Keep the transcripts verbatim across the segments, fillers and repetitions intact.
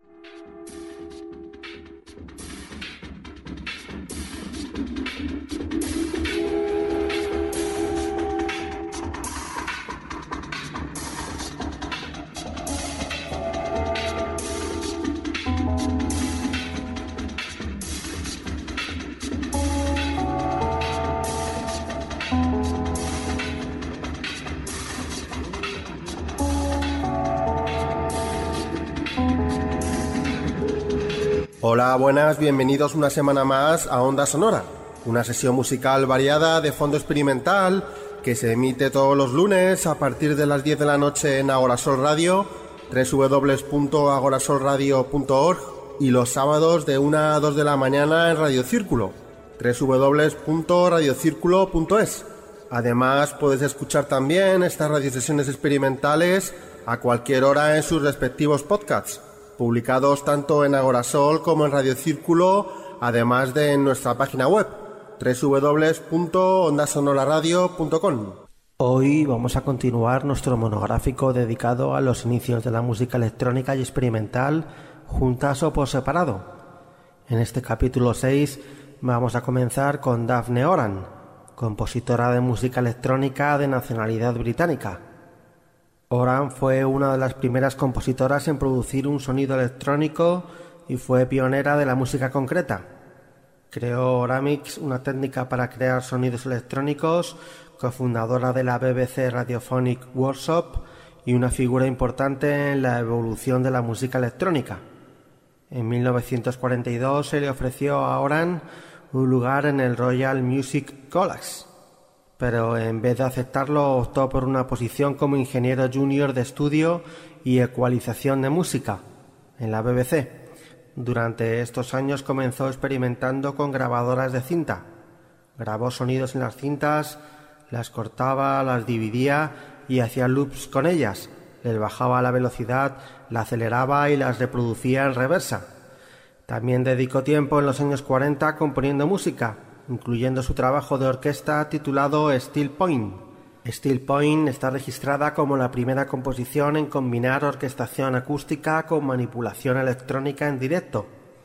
Hola, buenas, bienvenidos una semana más a Onda Sonora, una sesión musical variada de fondo experimental que se emite todos los lunes a partir de las diez de la noche en Agorasol Radio, doble u doble u doble u punto agorasol radio punto org, y los sábados de una a dos de la mañana en Radio Círculo, doble u doble u doble u punto radio círculo punto es. Además, puedes escuchar también estas radiosesiones experimentales a cualquier hora en sus respectivos podcasts, publicados tanto en Agorasol como en Radio Círculo, además de en nuestra página web, doble u doble u doble u punto onda sonora radio punto com. Hoy vamos a continuar nuestro monográfico dedicado a los inicios de la música electrónica y experimental, juntas o por separado. En este capítulo seis vamos a comenzar con Daphne Oram, compositora de música electrónica de nacionalidad británica. Oram fue una de las primeras compositoras en producir un sonido electrónico y fue pionera de la música concreta. Creó Oramix, una técnica para crear sonidos electrónicos, cofundadora de la B B C Radiophonic Workshop y una figura importante en la evolución de la música electrónica. En mil novecientos cuarenta y dos se le ofreció a Oram un lugar en el Royal Music College, pero en vez de aceptarlo optó por una posición como ingeniero junior de estudio y ecualización de música en la B B C. Durante estos años comenzó experimentando con grabadoras de cinta. Grabó sonidos en las cintas, las cortaba, las dividía y hacía loops con ellas. Les bajaba la velocidad, la aceleraba y las reproducía en reversa. También dedicó tiempo en los años cuarenta componiendo música, incluyendo su trabajo de orquesta titulado Steel Point. Steel Point está registrada como la primera composición en combinar orquestación acústica con manipulación electrónica en directo.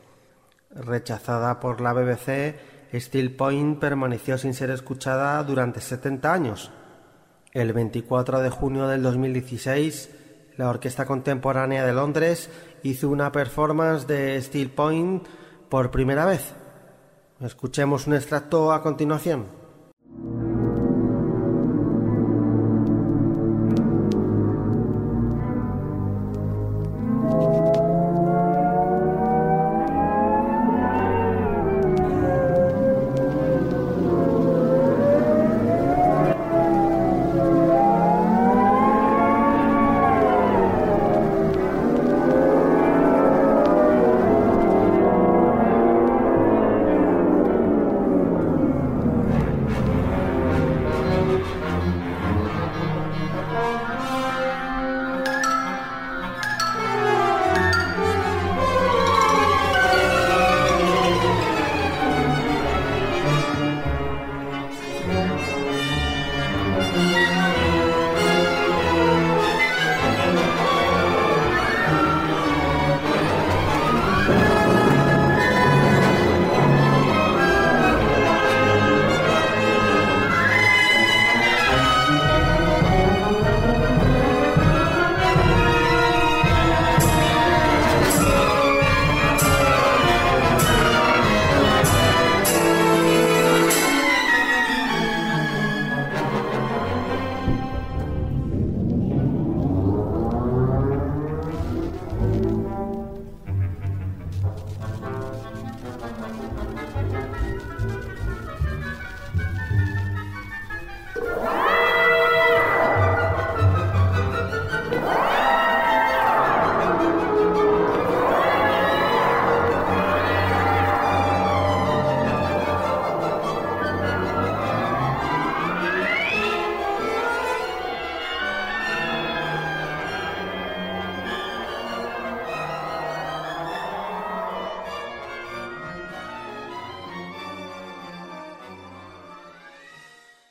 Rechazada por la B B C, Steel Point permaneció sin ser escuchada durante setenta años. El veinticuatro de junio del dos mil dieciséis, la Orquesta Contemporánea de Londres hizo una performance de Steel Point por primera vez. Escuchemos un extracto a continuación.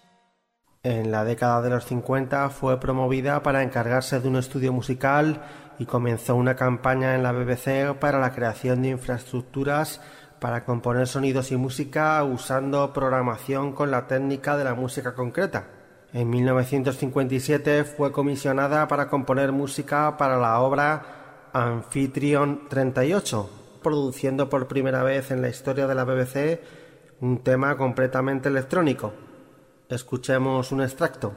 En la década de los cincuenta fue promovida para encargarse de un estudio musical y comenzó una campaña en la B B C para la creación de infraestructuras para componer sonidos y música usando programación con la técnica de la música concreta. En mil novecientos cincuenta y siete fue comisionada para componer música para la obra Anfitrión treinta y ocho, produciendo por primera vez en la historia de la B B C un tema completamente electrónico. Escuchemos un extracto.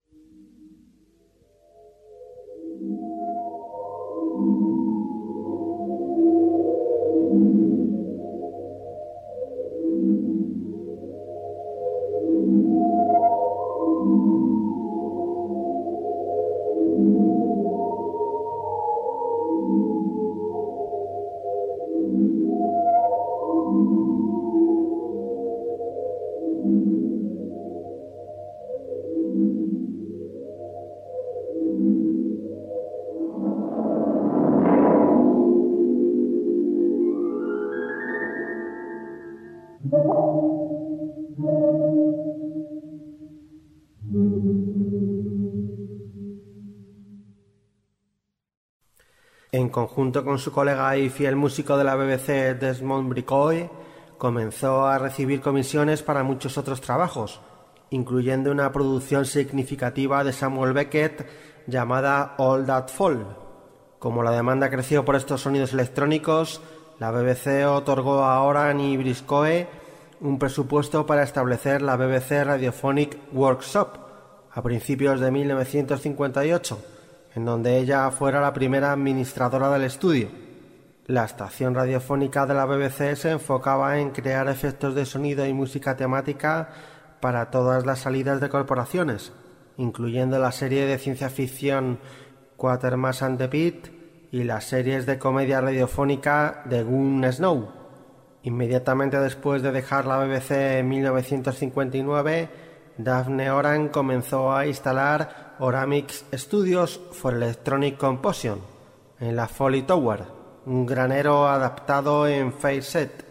En conjunto con su colega y fiel músico de la B B C, Desmond Bricoy, comenzó a recibir comisiones para muchos otros trabajos, incluyendo una producción significativa de Samuel Beckett llamada All That Fall. Como la demanda creció por estos sonidos electrónicos, la B B C otorgó a Oran y Briscoe un presupuesto para establecer la B B C Radiophonic Workshop a principios de mil novecientos cincuenta y ocho, en donde ella fuera la primera administradora del estudio. La estación radiofónica de la B B C se enfocaba en crear efectos de sonido y música temática para todas las salidas de corporaciones, incluyendo la serie de ciencia ficción Quatermass and the Pit y las series de comedia radiofónica The Gun Snow. Inmediatamente después de dejar la B B C en mil novecientos cincuenta y nueve, Daphne Oran comenzó a instalar Oramix Studios for Electronic Composition en la Foley Tower, un granero adaptado en Faceset.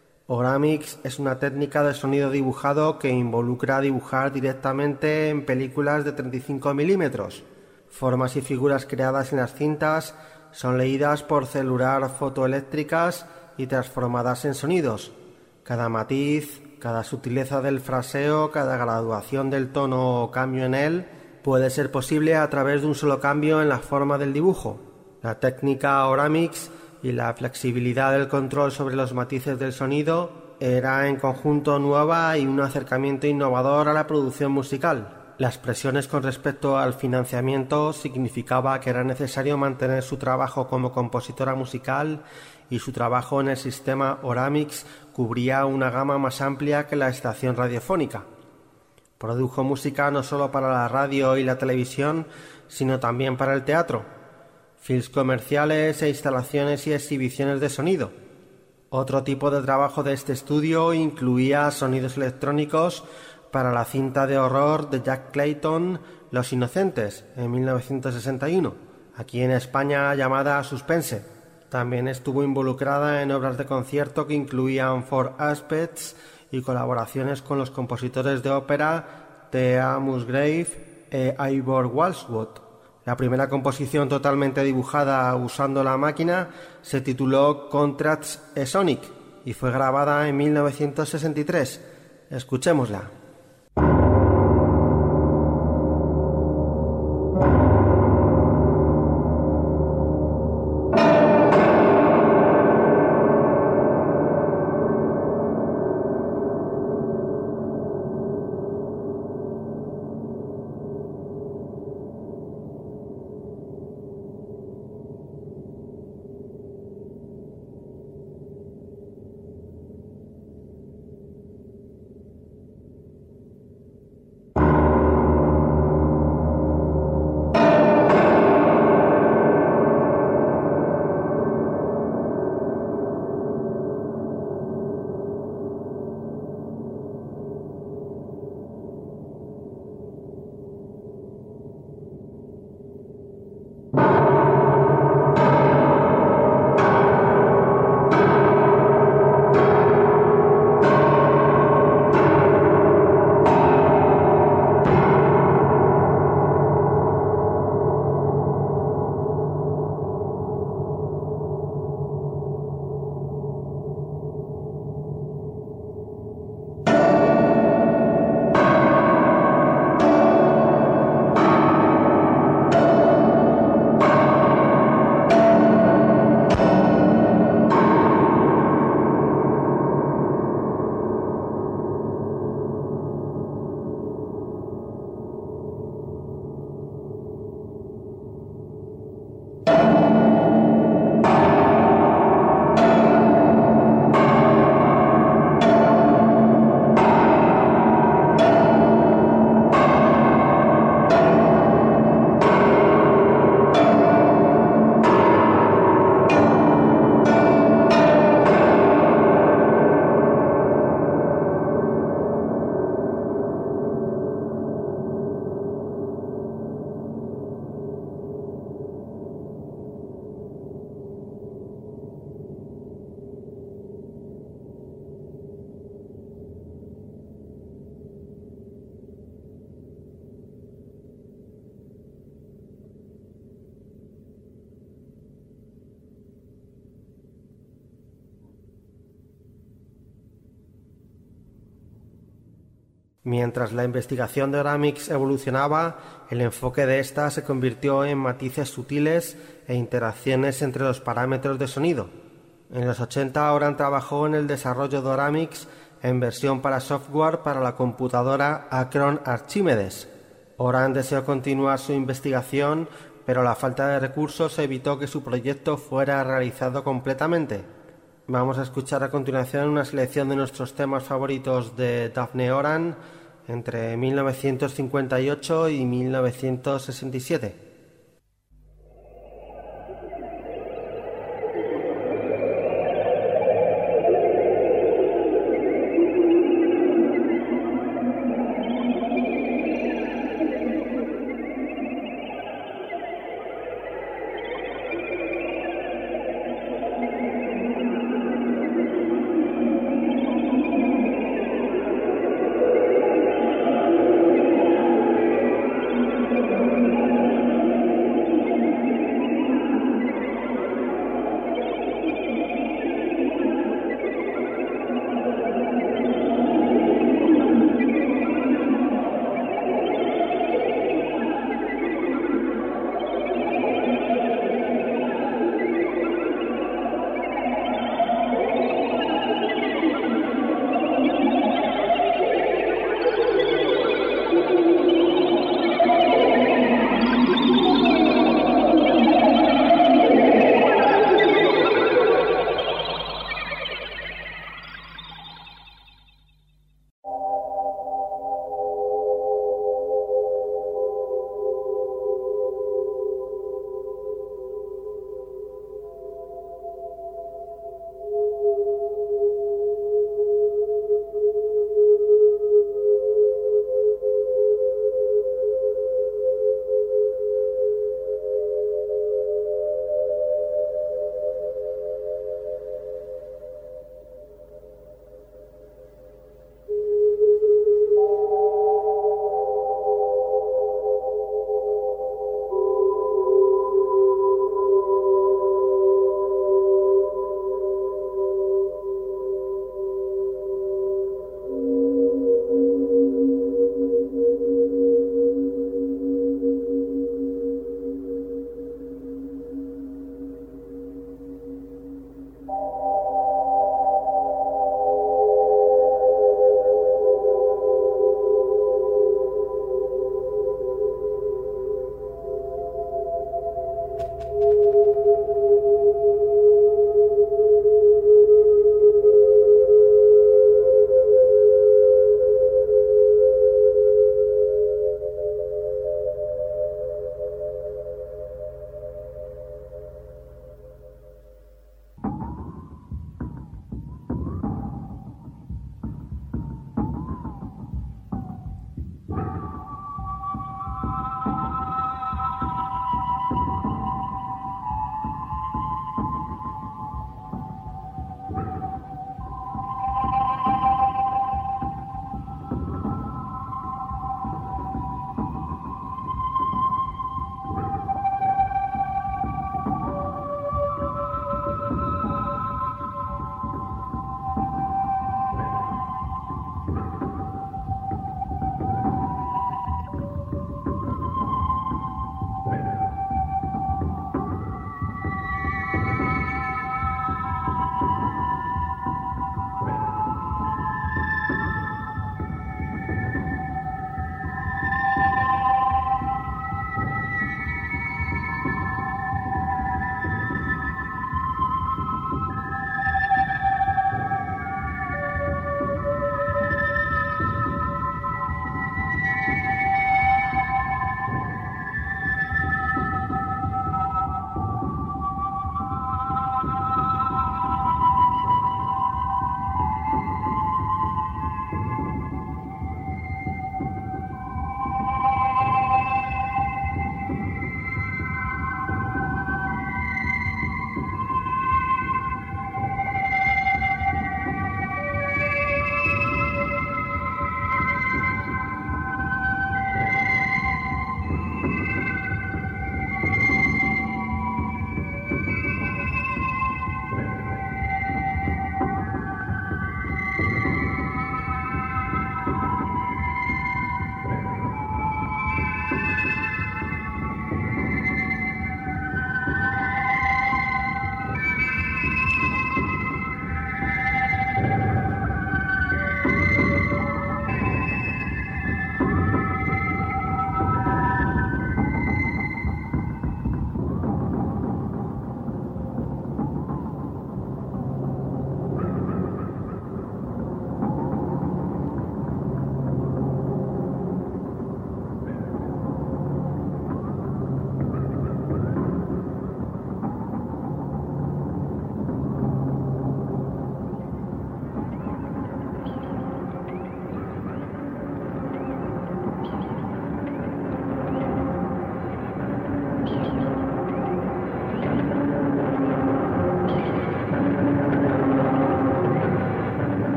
Oramix es una técnica de sonido dibujado que involucra dibujar directamente en películas de treinta y cinco milímetros. Formas y figuras creadas en las cintas son leídas por celular fotoeléctricas y transformadas en sonidos. Cada matiz, cada sutileza del fraseo, cada graduación del tono o cambio en él puede ser posible a través de un solo cambio en la forma del dibujo. La técnica Oramix y la flexibilidad del control sobre los matices del sonido era en conjunto nueva y un acercamiento innovador a la producción musical. Las presiones con respecto al financiamiento significaba que era necesario mantener su trabajo como compositora musical, y su trabajo en el sistema Oramix cubría una gama más amplia que la estación radiofónica. Produjo música no solo para la radio y la televisión, sino también para el teatro, films comerciales e instalaciones y exhibiciones de sonido. Otro tipo de trabajo de este estudio incluía sonidos electrónicos para la cinta de horror de Jack Clayton, Los Inocentes, en mil novecientos sesenta y uno, aquí en España llamada Suspense. También estuvo involucrada en obras de concierto que incluían Four Aspects y colaboraciones con los compositores de ópera Thea Musgrave e Ivor Walsworth. La primera composición totalmente dibujada usando la máquina se tituló Contracts e Sonic y fue grabada en mil novecientos sesenta y tres. Escuchémosla. Mientras la investigación de Oramix evolucionaba, el enfoque de ésta se convirtió en matices sutiles e interacciones entre los parámetros de sonido. En los ochenta, Oran trabajó en el desarrollo de Oramix en versión para software para la computadora Acron Archimedes. Oran deseó continuar su investigación, pero la falta de recursos evitó que su proyecto fuera realizado completamente. Vamos a escuchar a continuación una selección de nuestros temas favoritos de Daphne Oran entre mil novecientos cincuenta y ocho y mil novecientos sesenta y siete.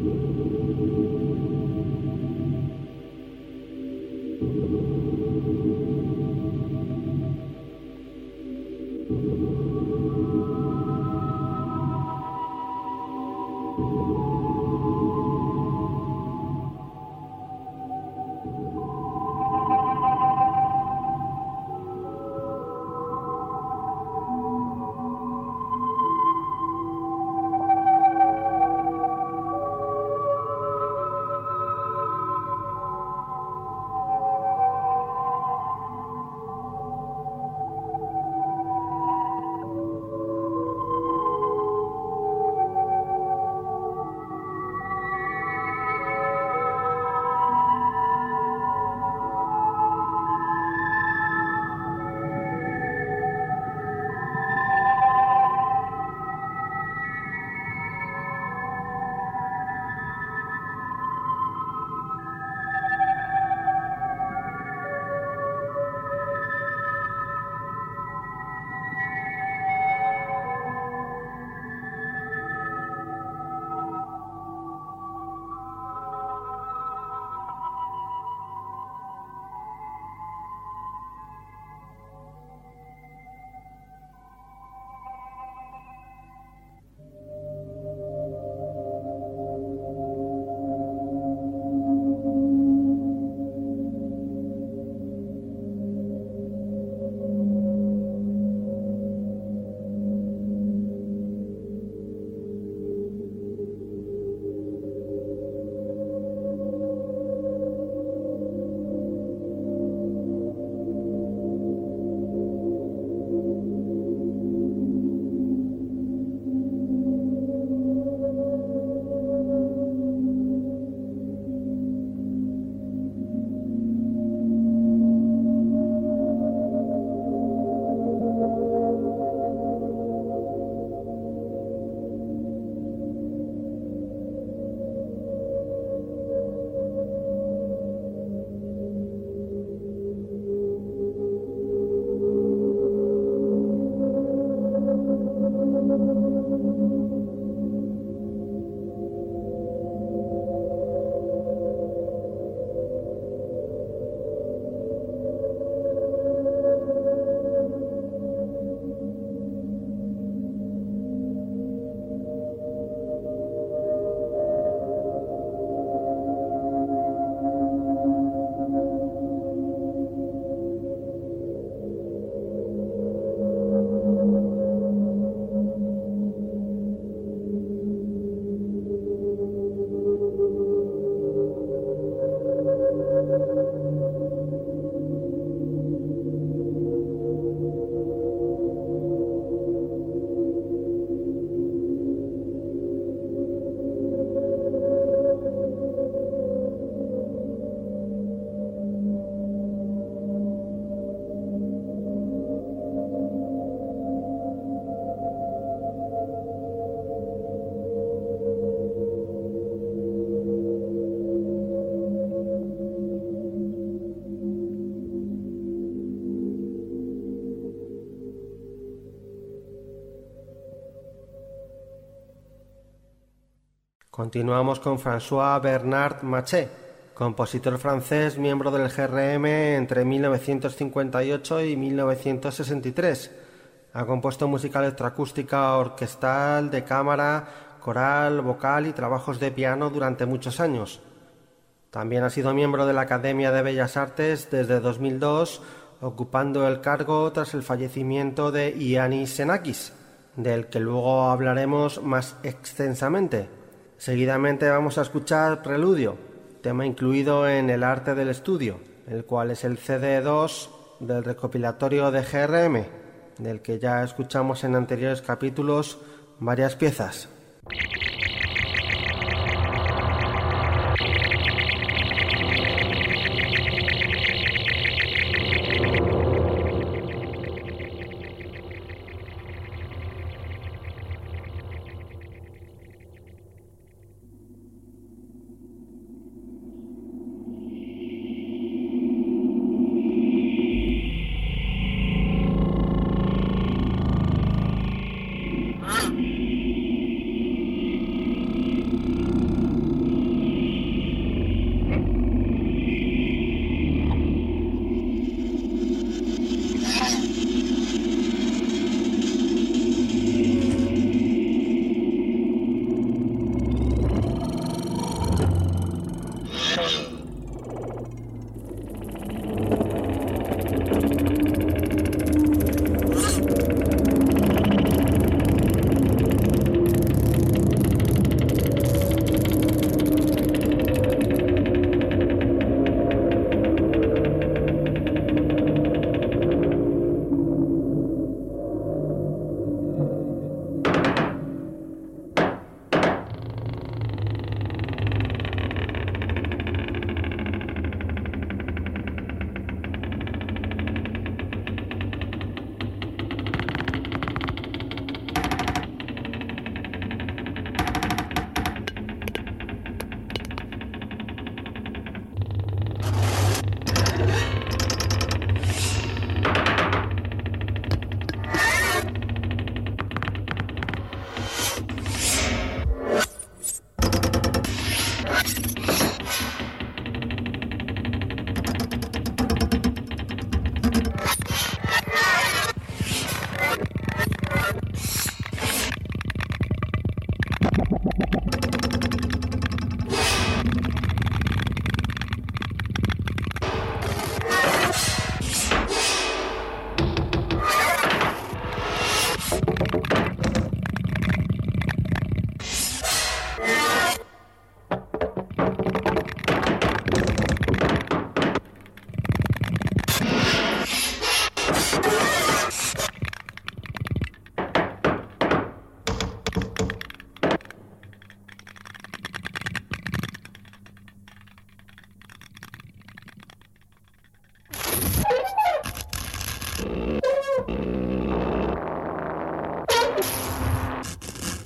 Continuamos con François Bernard Maché, compositor francés, miembro del G R M entre mil novecientos cincuenta y ocho y mil novecientos sesenta y tres. Ha compuesto música electroacústica, orquestal, de cámara, coral, vocal y trabajos de piano durante muchos años. También ha sido miembro de la Academia de Bellas Artes desde dos mil dos, ocupando el cargo tras el fallecimiento de Iannis Xenakis, del que luego hablaremos más extensamente. Seguidamente vamos a escuchar Preludio, tema incluido en El arte del estudio, el cual es el C D dos del recopilatorio de G R M, del que ya escuchamos en anteriores capítulos varias piezas.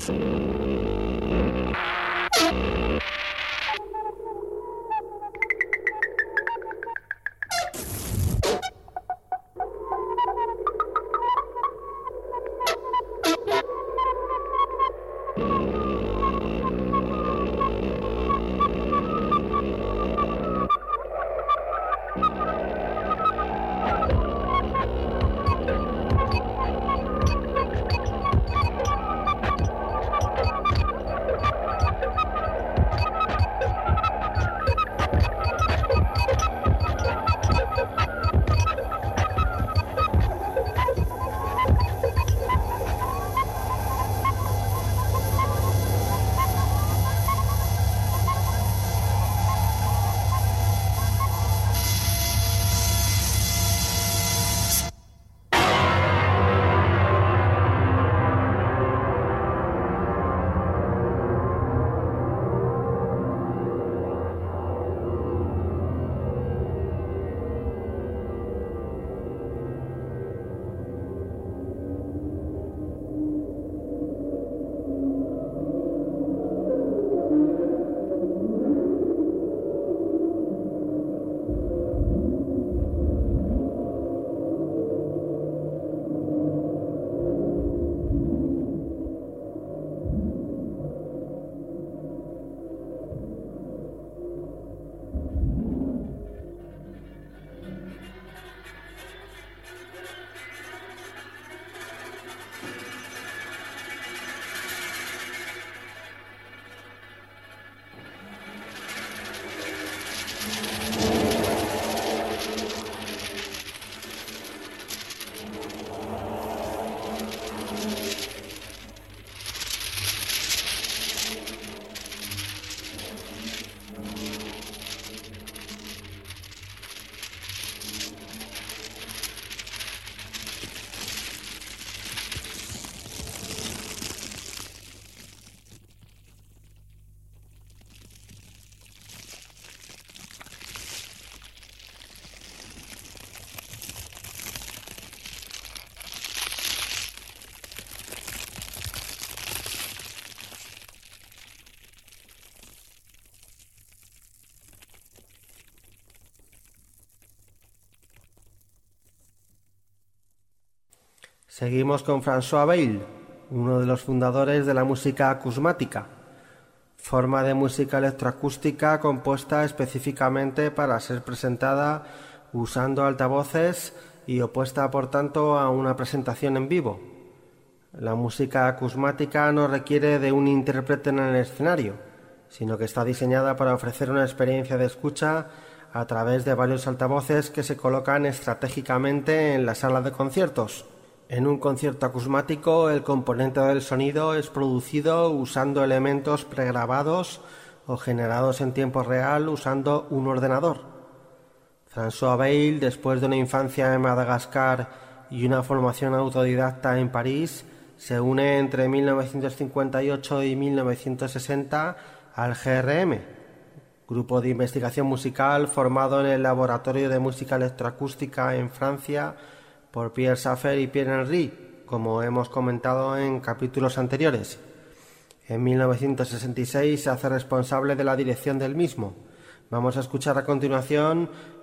Seguimos con François Bayle, uno de los fundadores de la música acusmática, forma de música electroacústica compuesta específicamente para ser presentada usando altavoces y opuesta por tanto a una presentación en vivo. La música acusmática no requiere de un intérprete en el escenario, sino que está diseñada para ofrecer una experiencia de escucha a través de varios altavoces que se colocan estratégicamente en la sala de conciertos. En un concierto acusmático, el componente del sonido es producido usando elementos pregrabados o generados en tiempo real usando un ordenador. François Bayle, después de una infancia en Madagascar y una formación autodidacta en París, se une entre mil novecientos cincuenta y ocho y mil novecientos sesenta al G R M, grupo de investigación musical formado en el Laboratorio de Música Electroacústica en Francia por Pierre Schaeffer y Pierre Henry, como hemos comentado en capítulos anteriores. En mil novecientos sesenta y seis se hace responsable de la dirección del mismo. Vamos a escuchar a continuación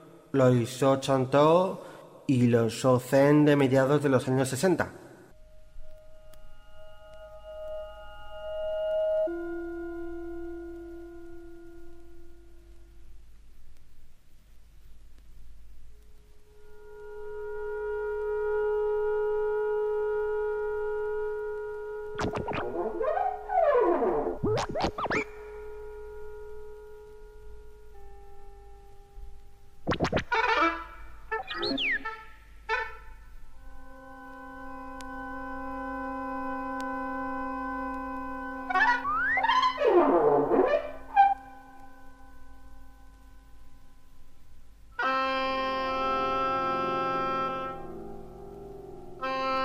Los So Chanteaux y Los So Zen de mediados de los años sesenta.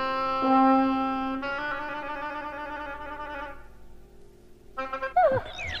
Oh.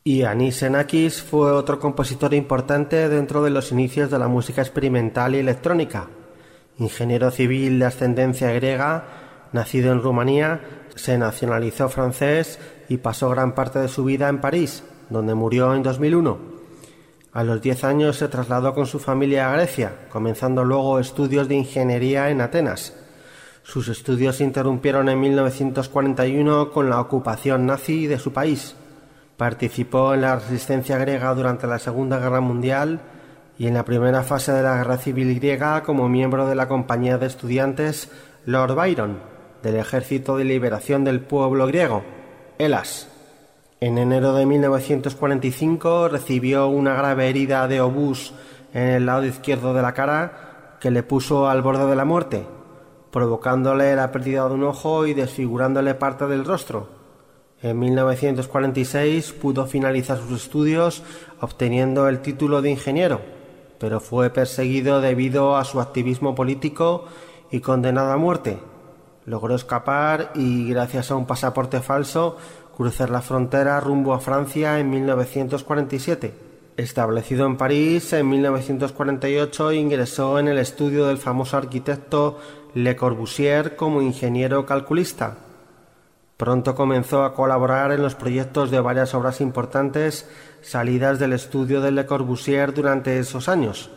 Y Anis Xenakis fue otro compositor importante dentro de los inicios de la música experimental y electrónica. Ingeniero civil de ascendencia griega, nacido en Rumanía, se nacionalizó francés y pasó gran parte de su vida en París, donde murió en dos mil uno. A los diez años se trasladó con su familia a Grecia, comenzando luego estudios de ingeniería en Atenas. Sus estudios se interrumpieron en mil novecientos cuarenta y uno con la ocupación nazi de su país. Participó en la resistencia griega durante la Segunda Guerra Mundial y en la primera fase de la Guerra Civil griega como miembro de la compañía de estudiantes Lord Byron, del Ejército de Liberación del Pueblo Griego, Hellas. En enero de mil novecientos cuarenta y cinco recibió una grave herida de obús en el lado izquierdo de la cara que le puso al borde de la muerte, provocándole la pérdida de un ojo y desfigurándole parte del rostro. En mil novecientos cuarenta y seis pudo finalizar sus estudios obteniendo el título de ingeniero, pero fue perseguido debido a su activismo político y condenado a muerte. Logró escapar y, gracias a un pasaporte falso, cruzar la frontera rumbo a Francia en mil novecientos cuarenta y siete. Establecido en París, en mil novecientos cuarenta y ocho ingresó en el estudio del famoso arquitecto Le Corbusier como ingeniero calculista. Pronto comenzó a colaborar en los proyectos de varias obras importantes salidas del estudio de Le Corbusier durante esos años.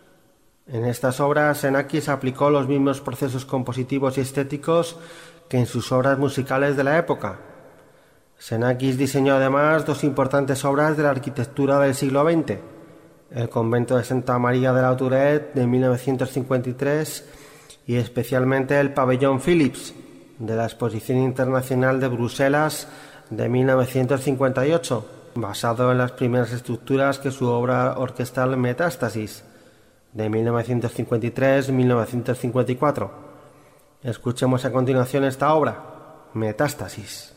En estas obras, Xenakis aplicó los mismos procesos compositivos y estéticos que en sus obras musicales de la época. Xenakis diseñó además dos importantes obras de la arquitectura del siglo veinte, el convento de Santa María de la Tourette de mil novecientos cincuenta y tres y especialmente el pabellón Philips de la Exposición Internacional de Bruselas de mil novecientos cincuenta y ocho, basado en las primeras estructuras que su obra orquestal Metástasis de mil novecientos cincuenta y tres a mil novecientos cincuenta y cuatro. Escuchemos a continuación esta obra, Metástasis.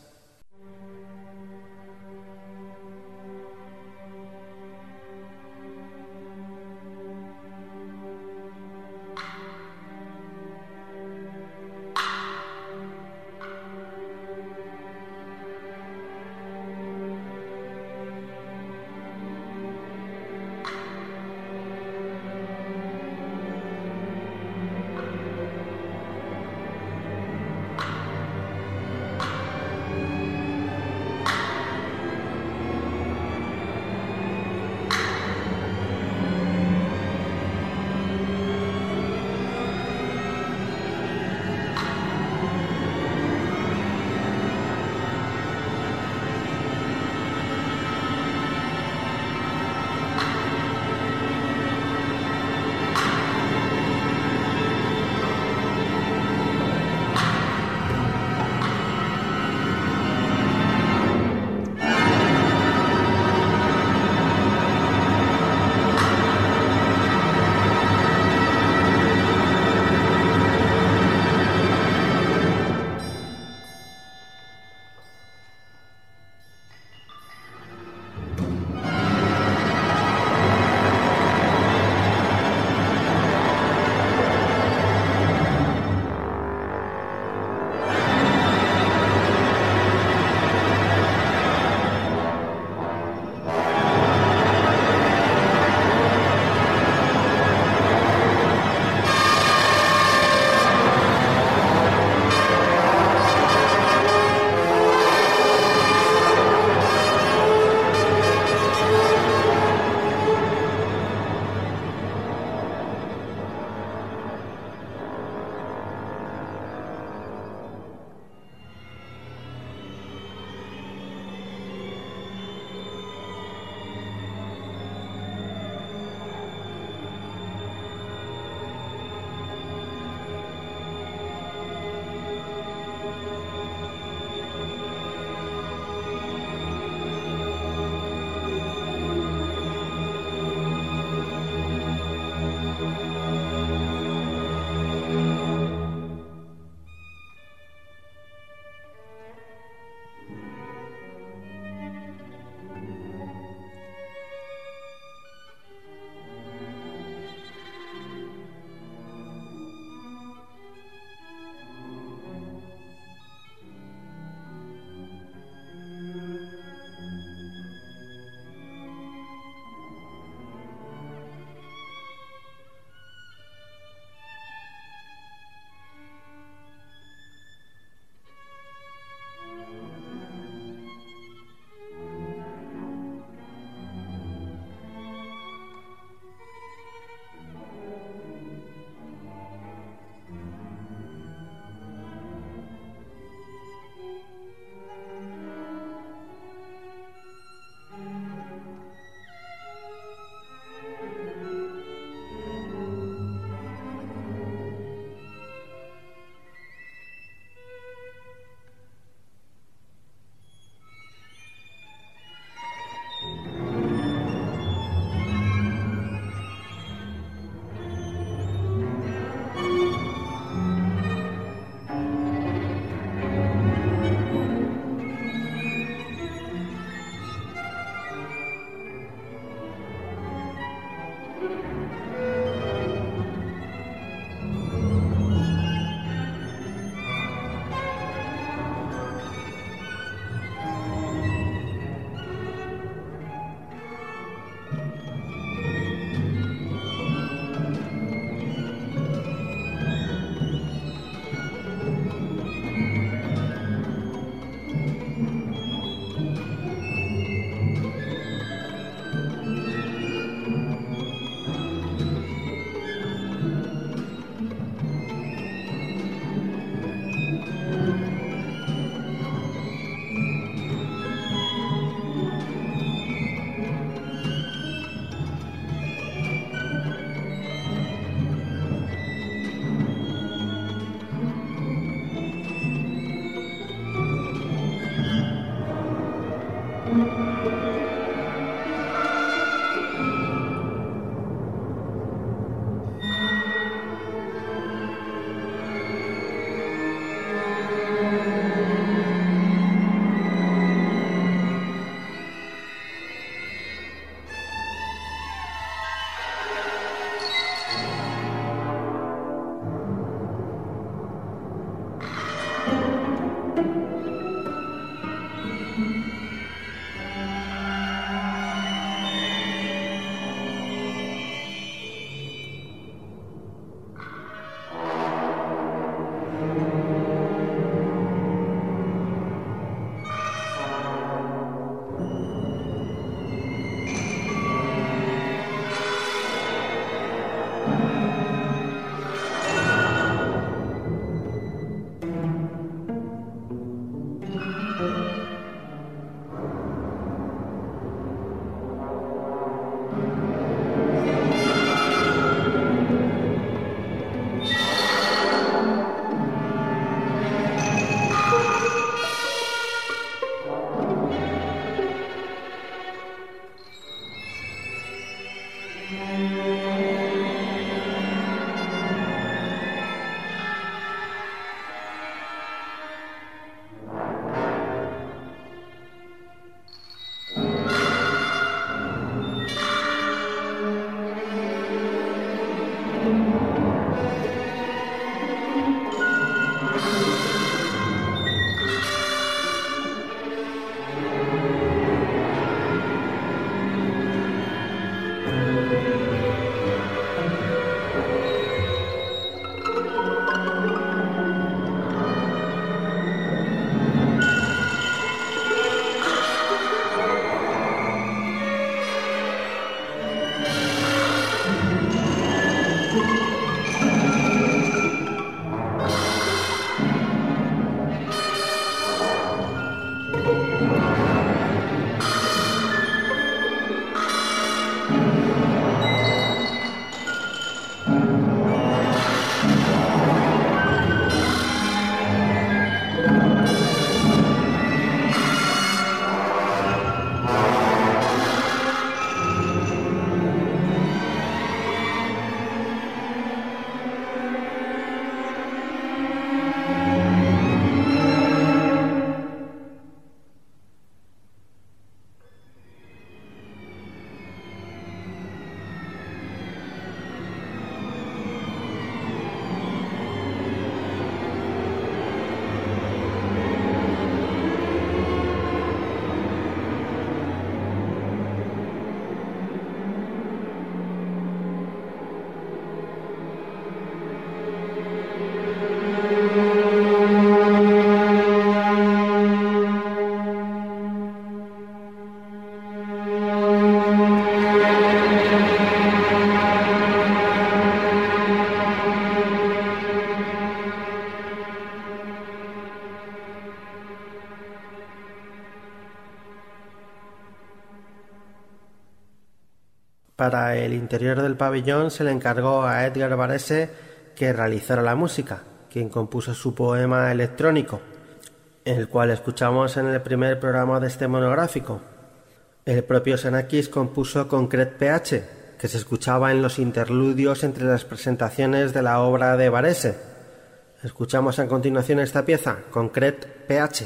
Para el interior del pabellón se le encargó a Edgar Varese que realizara la música, quien compuso su poema electrónico, el cual escuchamos en el primer programa de este monográfico. El propio Xenakis compuso Concrete P H, que se escuchaba en los interludios entre las presentaciones de la obra de Varese. Escuchamos a continuación esta pieza, Concrete P H.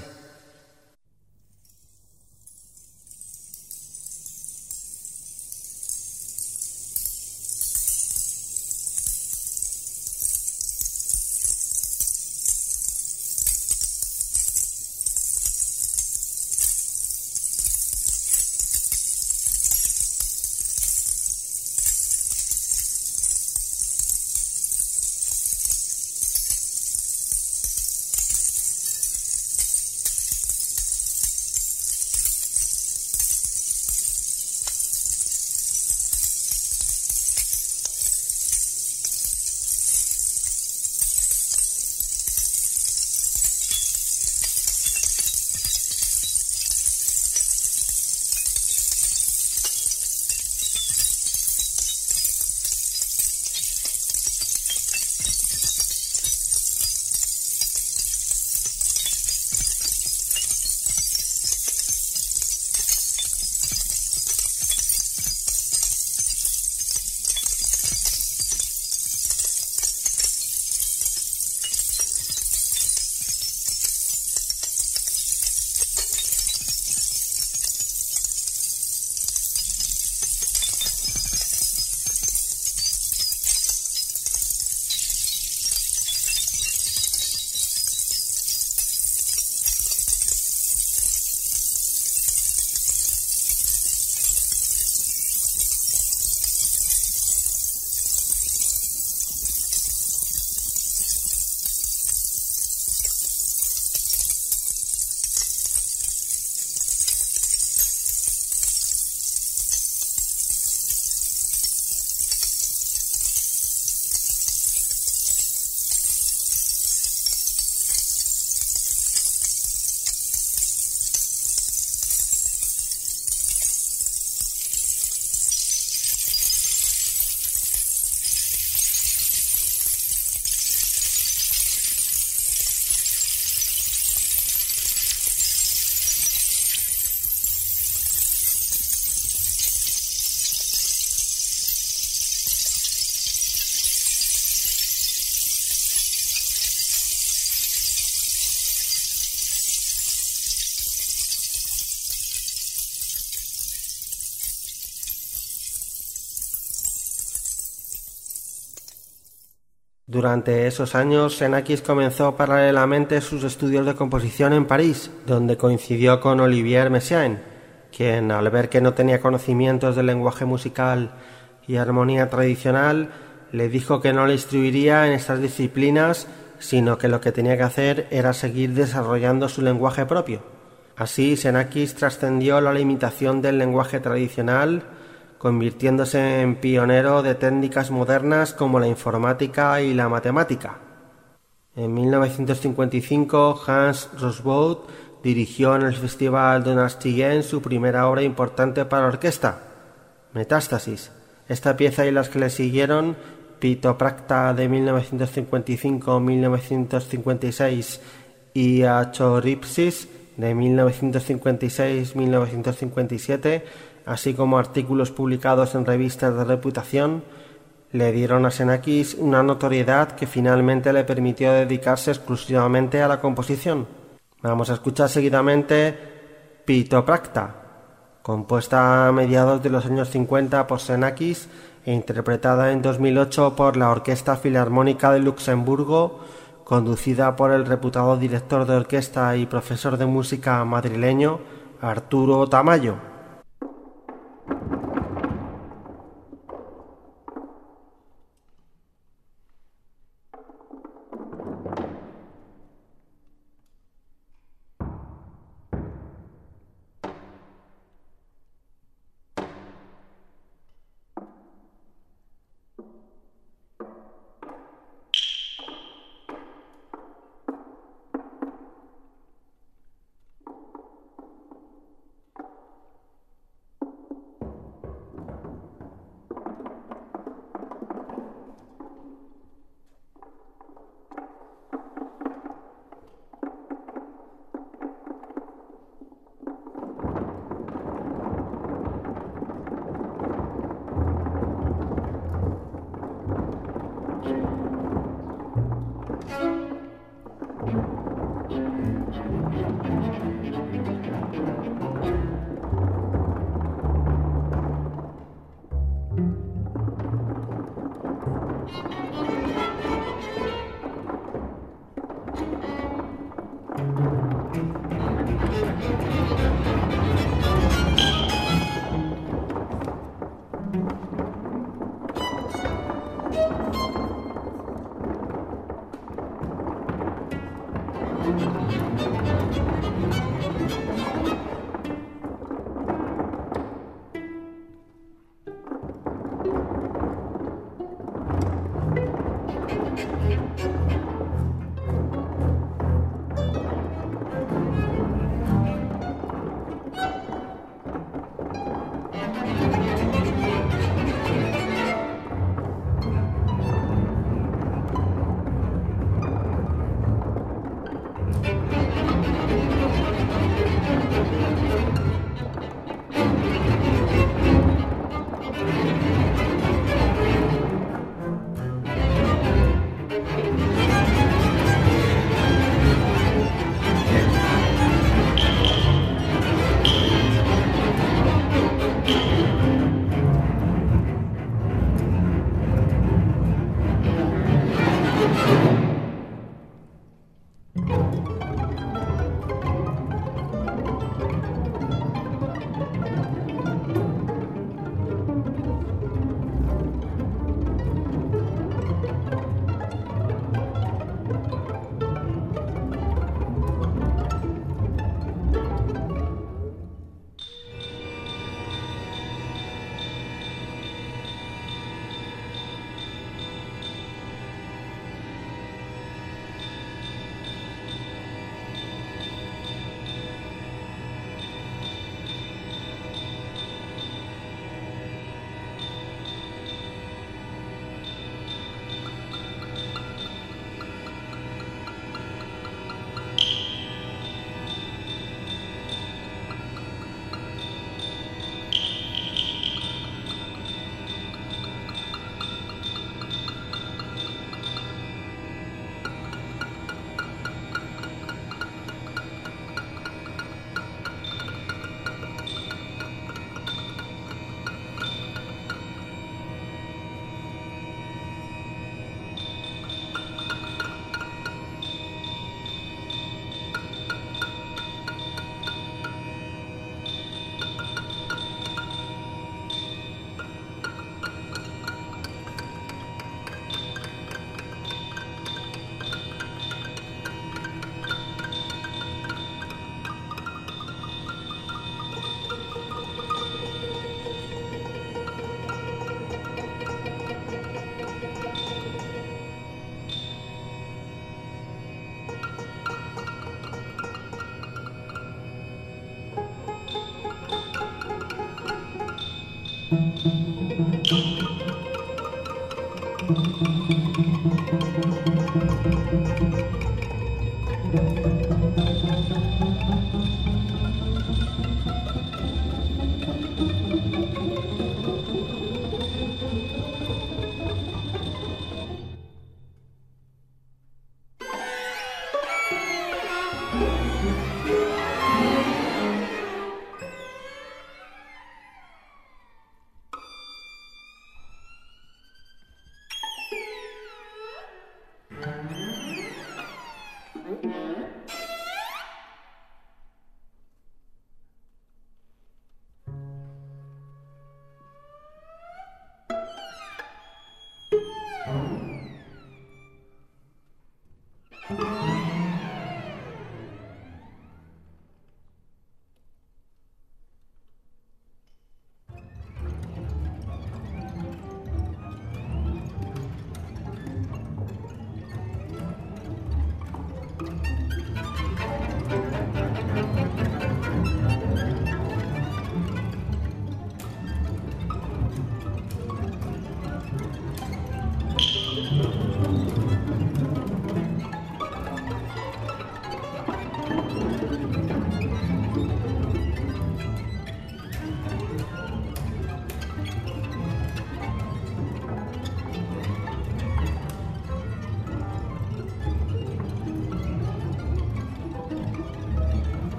Durante esos años, Xenakis comenzó paralelamente sus estudios de composición en París, donde coincidió con Olivier Messiaen, quien, al ver que no tenía conocimientos del lenguaje musical y armonía tradicional, le dijo que no le instruiría en estas disciplinas, sino que lo que tenía que hacer era seguir desarrollando su lenguaje propio. Así, Xenakis trascendió la limitación del lenguaje tradicional, convirtiéndose en pionero de técnicas modernas como la informática y la matemática. En mil novecientos cincuenta y cinco, Hans Rosbaud dirigió en el Festival de Nastiguen su primera obra importante para orquesta, Metástasis. Esta pieza y las que le siguieron, Pitopracta de mil novecientos cincuenta y cinco a mil novecientos cincuenta y seis y Achoripsis de mil novecientos cincuenta y seis a mil novecientos cincuenta y siete, así como artículos publicados en revistas de reputación, le dieron a Xenakis una notoriedad que finalmente le permitió dedicarse exclusivamente a la composición. Vamos a escuchar seguidamente Pitopracta, compuesta a mediados de los años cincuenta por Xenakis e interpretada en dos mil ocho por la Orquesta Filarmónica de Luxemburgo, conducida por el reputado director de orquesta y profesor de música madrileño Arturo Tamayo.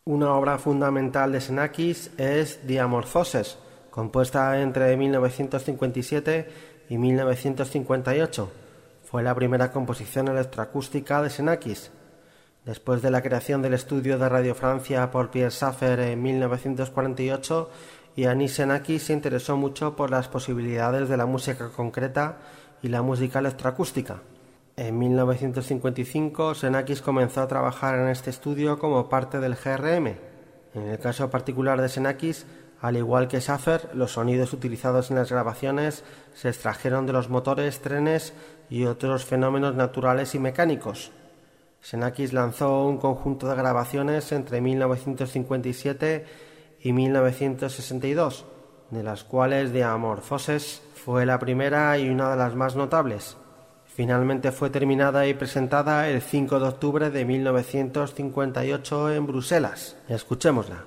Una obra fundamental de Xenakis es Diamorphoses, compuesta entre mil novecientos cincuenta y siete y mil novecientos cincuenta y ocho. Fue la primera composición electroacústica de Xenakis. Después de la creación del estudio de Radio Francia por Pierre Schaeffer en mil novecientos cuarenta y ocho, Iannis Xenakis se interesó mucho por las posibilidades de la música concreta y la música electroacústica. En mil novecientos cincuenta y cinco, Xenakis comenzó a trabajar en este estudio como parte del G R M. En el caso particular de Xenakis, al igual que Schaeffer, los sonidos utilizados en las grabaciones se extrajeron de los motores, trenes y otros fenómenos naturales y mecánicos. Xenakis lanzó un conjunto de grabaciones entre mil novecientos cincuenta y siete y mil novecientos sesenta y dos, de las cuales Diamorphoses fue la primera y una de las más notables. Finalmente fue terminada y presentada el cinco de octubre de mil novecientos cincuenta y ocho en Bruselas. Escuchémosla.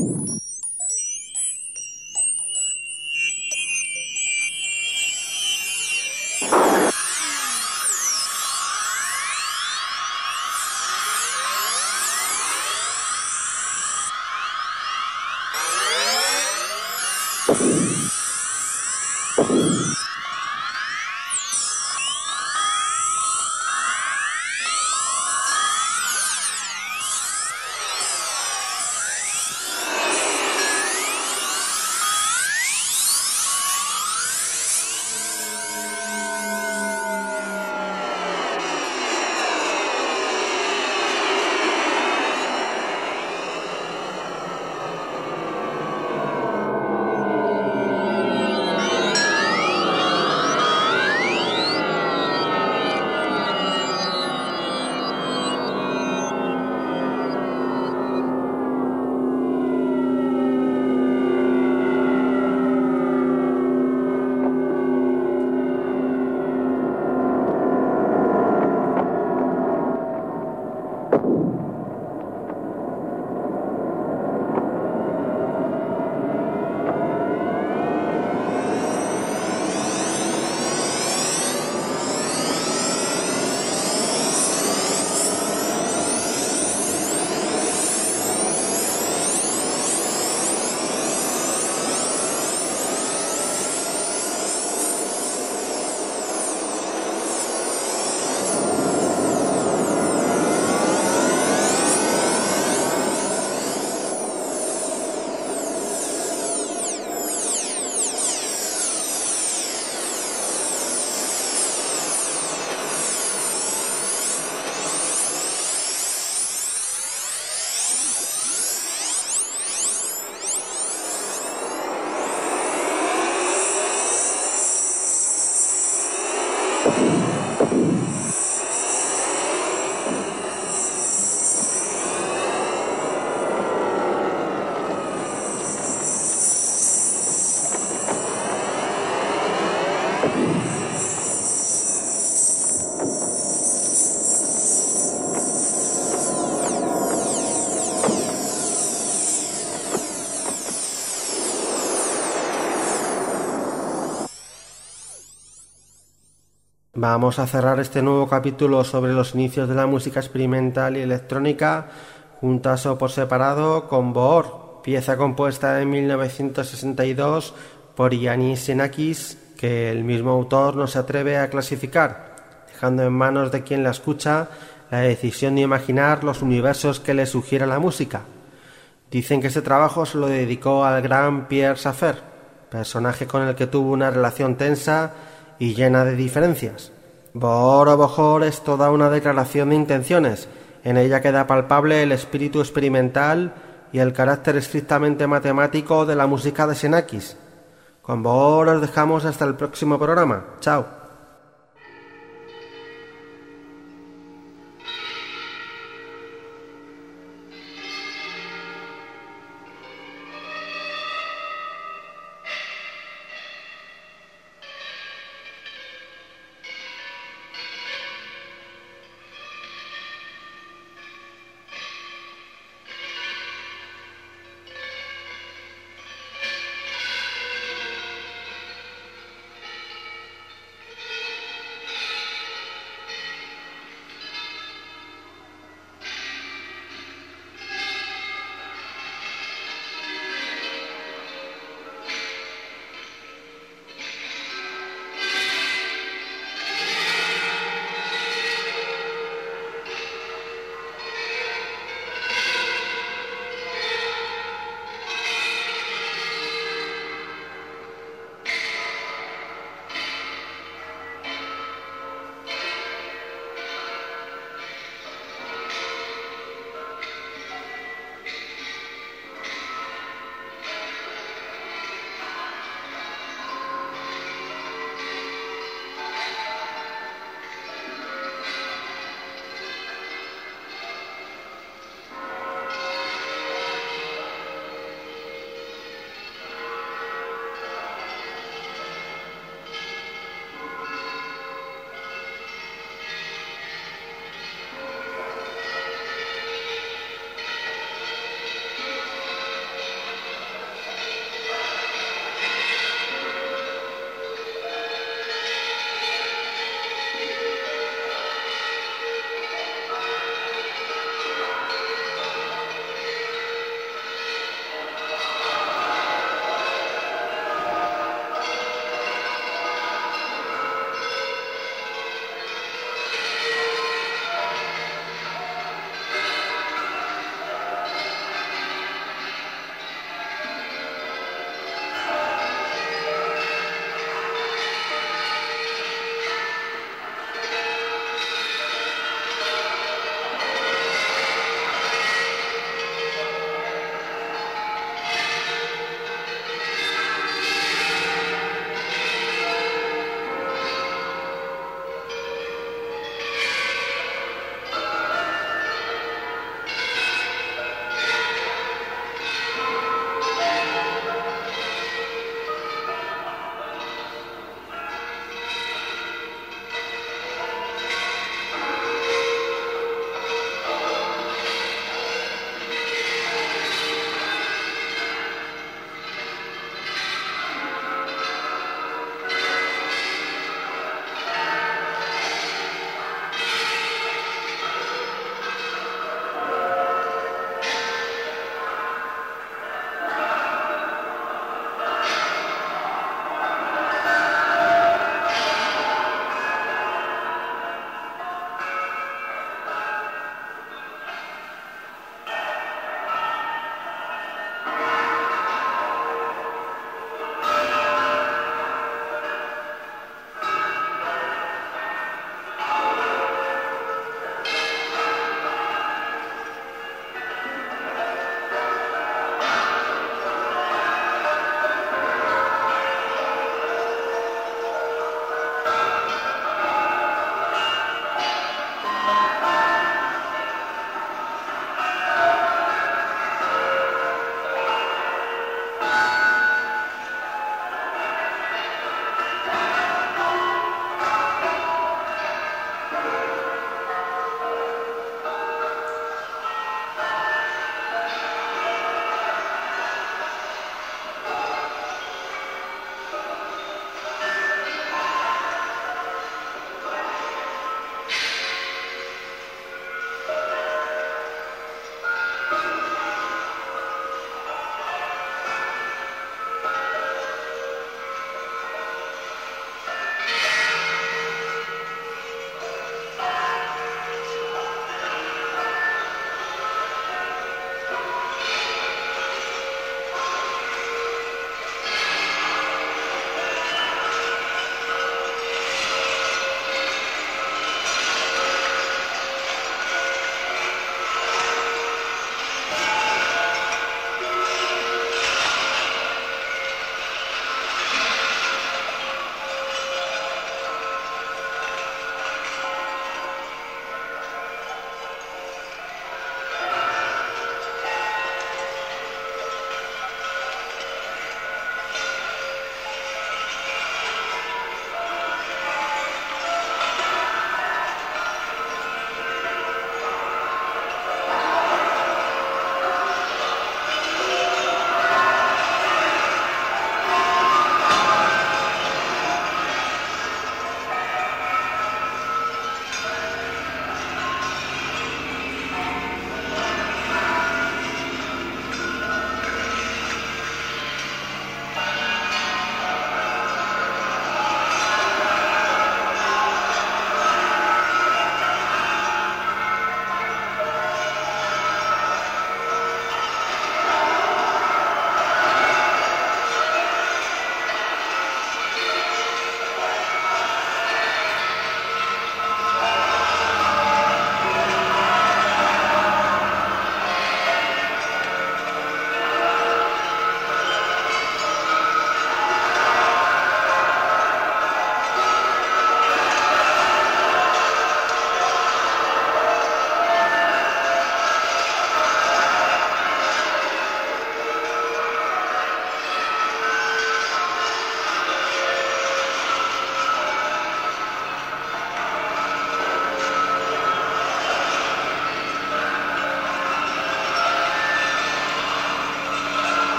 Vamos a cerrar este nuevo capítulo sobre los inicios de la música experimental y electrónica, juntas o por separado, con Bohor, pieza compuesta en mil novecientos sesenta y dos por Iannis Xenakis, que el mismo autor no se atreve a clasificar, dejando en manos de quien la escucha la decisión de imaginar los universos que le sugiere la música. Dicen que este trabajo se lo dedicó al gran Pierre Schaeffer, personaje con el que tuvo una relación tensa y llena de diferencias. Bohor o Bohor es toda una declaración de intenciones. En ella queda palpable el espíritu experimental y el carácter estrictamente matemático de la música de Xenakis. Con Bohor os dejamos hasta el próximo programa. Chao.